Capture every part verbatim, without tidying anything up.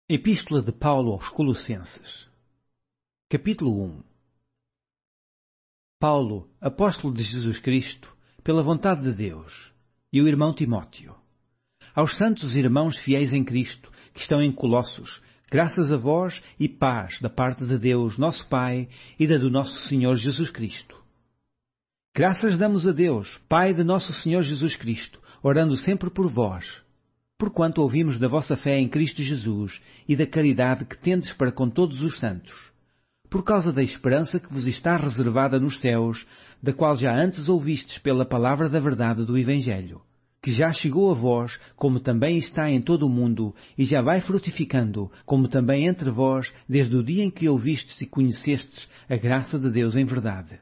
Epístola de Paulo aos Colossenses, capítulo um. Paulo, apóstolo de Jesus Cristo, pela vontade de Deus, e o irmão Timóteo. Aos santos irmãos fiéis em Cristo, que estão em Colossos, graças a vós e paz da parte de Deus, nosso Pai, e da do nosso Senhor Jesus Cristo. Graças damos a Deus, Pai de nosso Senhor Jesus Cristo, orando sempre por vós, porquanto ouvimos da vossa fé em Cristo Jesus e da caridade que tendes para com todos os santos, por causa da esperança que vos está reservada nos céus, da qual já antes ouvistes pela palavra da verdade do Evangelho, que já chegou a vós, como também está em todo o mundo, e já vai frutificando, como também entre vós, desde o dia em que ouvistes e conhecestes a graça de Deus em verdade.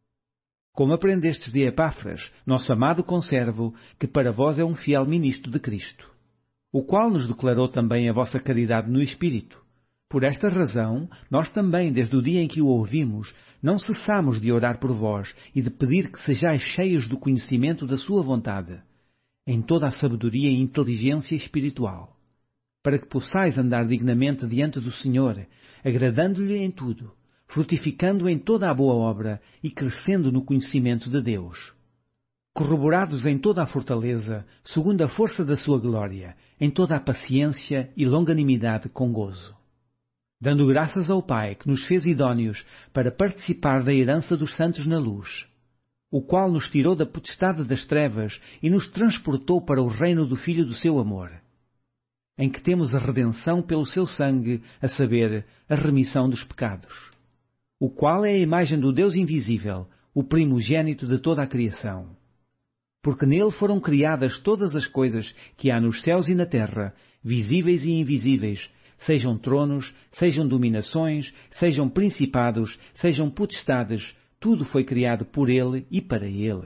Como aprendestes de Epáfras, nosso amado conservo, que para vós é um fiel ministro de Cristo, o qual nos declarou também a vossa caridade no Espírito. Por esta razão, nós também, desde o dia em que o ouvimos, não cessamos de orar por vós e de pedir que sejais cheios do conhecimento da sua vontade, em toda a sabedoria e inteligência espiritual, para que possais andar dignamente diante do Senhor, agradando-lhe em tudo, frutificando em toda a boa obra e crescendo no conhecimento de Deus, corroborados em toda a fortaleza, segundo a força da sua glória, em toda a paciência e longanimidade com gozo, dando graças ao Pai que nos fez idôneos para participar da herança dos santos na luz, o qual nos tirou da potestade das trevas e nos transportou para o reino do Filho do seu amor, em que temos a redenção pelo seu sangue, a saber, a remissão dos pecados, o qual é a imagem do Deus invisível, o primogênito de toda a criação. Porque nele foram criadas todas as coisas que há nos céus e na terra, visíveis e invisíveis, sejam tronos, sejam dominações, sejam principados, sejam potestades, tudo foi criado por ele e para ele.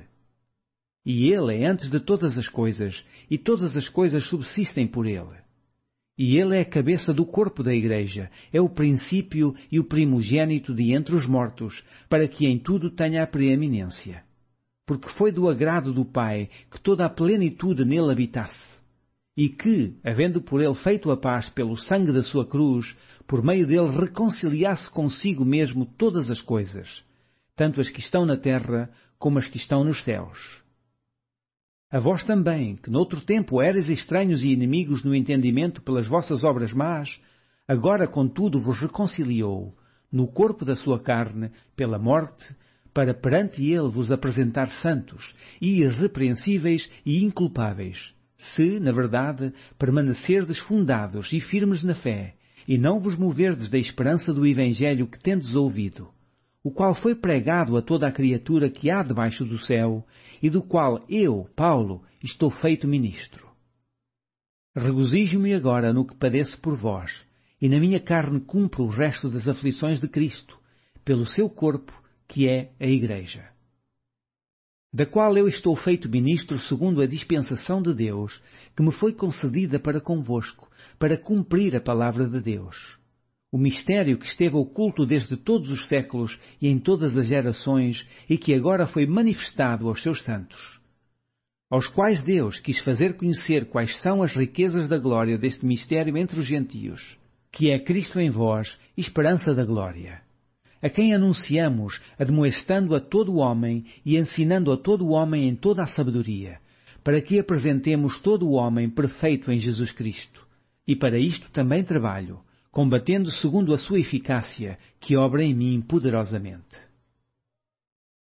E ele é antes de todas as coisas, e todas as coisas subsistem por ele. E ele é a cabeça do corpo da Igreja, é o princípio e o primogênito de entre os mortos, para que em tudo tenha a preeminência. Porque foi do agrado do Pai que toda a plenitude nele habitasse, e que, havendo por ele feito a paz pelo sangue da sua cruz, por meio dele reconciliasse consigo mesmo todas as coisas, tanto as que estão na terra como as que estão nos céus. A vós também, que noutro tempo erais estranhos e inimigos no entendimento pelas vossas obras más, agora contudo vos reconciliou, no corpo da sua carne, pela morte, para perante ele vos apresentar santos, e irrepreensíveis e inculpáveis, se, na verdade, permanecerdes fundados e firmes na fé, e não vos moverdes da esperança do Evangelho que tendes ouvido, o qual foi pregado a toda a criatura que há debaixo do céu, e do qual eu, Paulo, estou feito ministro. Regozijo-me agora no que padeço por vós, e na minha carne cumpro o resto das aflições de Cristo, pelo seu corpo, que é a Igreja, da qual eu estou feito ministro segundo a dispensação de Deus, que me foi concedida para convosco, para cumprir a palavra de Deus, o mistério que esteve oculto desde todos os séculos e em todas as gerações, e que agora foi manifestado aos seus santos, aos quais Deus quis fazer conhecer quais são as riquezas da glória deste mistério entre os gentios, que é Cristo em vós, esperança da glória, a quem anunciamos, admoestando a todo o homem e ensinando a todo o homem em toda a sabedoria, para que apresentemos todo o homem perfeito em Jesus Cristo. E para isto também trabalho, combatendo segundo a sua eficácia, que obra em mim poderosamente.